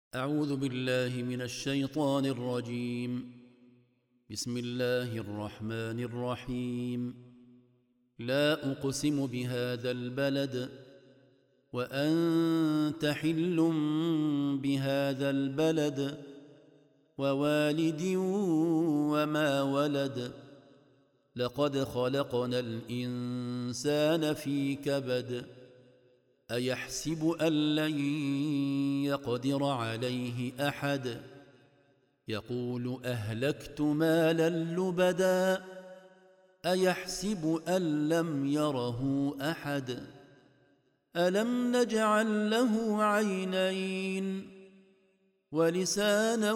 أعوذ بالله من الشيطان الرجيم. بسم الله الرحمن الرحيم. لا أقسم بهذا البلد وأنت حل بهذا البلد ووالد وما ولد لقد خلقنا الإنسان في كبد أيحسب أن لن يقدر عليه أحد يقول أهلكت مالا لبدا أيحسب أن لم يره أحد ألم نجعل له عينين ولسانا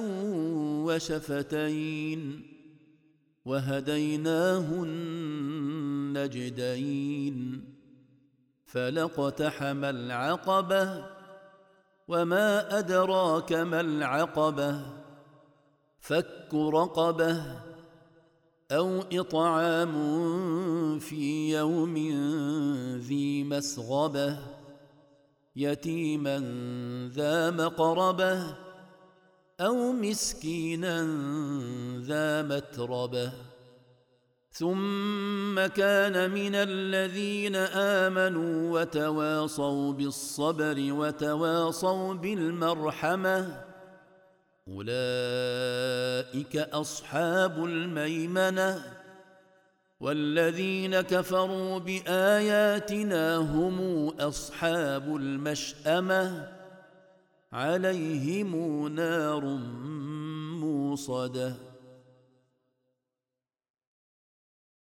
وشفتين وهديناه النجدين فلاقتحم العقبة وما أدراك ما العقبة فك رقبة أو إطعام في يوم ذي مسغبة يتيما ذا مقربة أو مسكينا ذا متربة ثم كان من الذين آمنوا وتواصوا بالصبر وتواصوا بالمرحمة أولئك أصحاب الميمنة والذين كفروا بآياتنا هم أصحاب المشأمة عليهم نار موصده